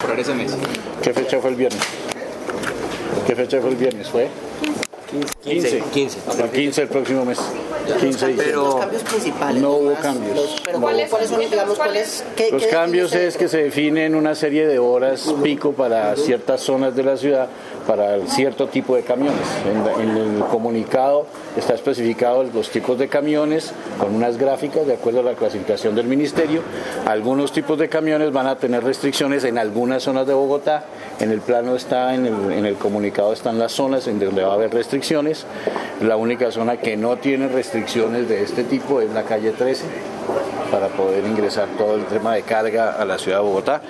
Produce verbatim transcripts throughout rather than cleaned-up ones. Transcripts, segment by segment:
cerrar ese mes. ¿Qué fecha fue el viernes? ¿Qué fecha fue el viernes? ¿Fue? quince. quince. El quince del próximo mes. quince de Pero los cambios principales. no hubo más, cambios. Los, pero No ¿cuáles, hubo ¿cuáles son, digamos, cuáles? ¿Qué, Los qué cambios define es que se definen una serie de horas pico para ciertas zonas de la ciudad, para cierto tipo de camiones. En, la- en el comunicado está especificado los tipos de camiones con unas gráficas de acuerdo a la clasificación del ministerio. Algunos tipos de camiones van a tener restricciones en algunas zonas de Bogotá. En el plano está, en el, en el comunicado están las zonas en donde va a haber restricciones. La única zona que no tiene restricciones de este tipo es la calle trece, para poder ingresar todo el tema de carga a la ciudad de Bogotá.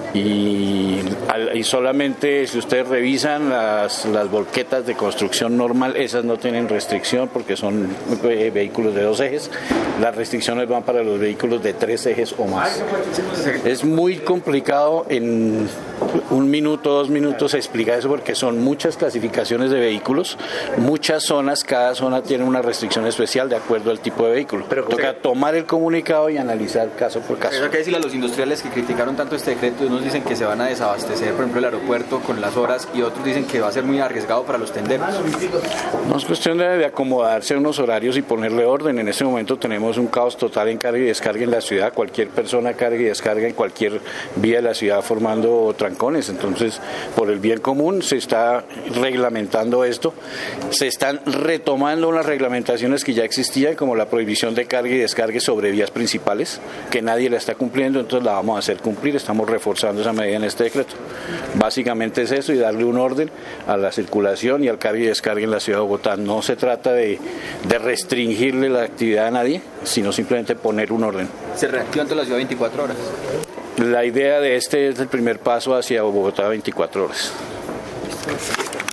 Y, al- y solamente si ustedes revisan las, las volquetas de construcción normal, esas no tienen restricción porque son eh, vehículos de dos ejes. Las restricciones van para los vehículos de tres ejes o más. Es muy complicado en un minuto, dos minutos explicar eso porque son muchas clasificaciones de vehículos, muchas zonas, cada zona tiene una restricción especial de acuerdo al tipo de vehículo. Pero, Toca usted- tomar el comunicado y analizar caso por caso. Eso hay que decirle a los industriales que criticaron tanto este decreto, unos dicen que se van a desabastecer, por ejemplo, el aeropuerto con las horas y otros dicen que va a ser muy arriesgado para los tenderos. No es cuestión de, de acomodarse a unos horarios y ponerle orden. En este momento tenemos un caos total en carga y descarga en la ciudad. Cualquier persona carga y descarga en cualquier vía de la ciudad formando trancones. Entonces, por el bien común se está reglamentando esto. Se están retomando unas reglamentaciones que ya existían, como la prohibición de carga y descarga sobre vías principales, que nadie la está cumpliendo, entonces la vamos a hacer cumplir. Estamos reforzando esa medida en este decreto. Básicamente es eso y darle un orden a la circulación y al carga y descarga en la ciudad de Bogotá. No se trata de, de restringirle la actividad a nadie, sino simplemente poner un orden. Se reactiva ante la ciudad veinticuatro horas. La idea de este es el primer paso hacia Bogotá veinticuatro horas.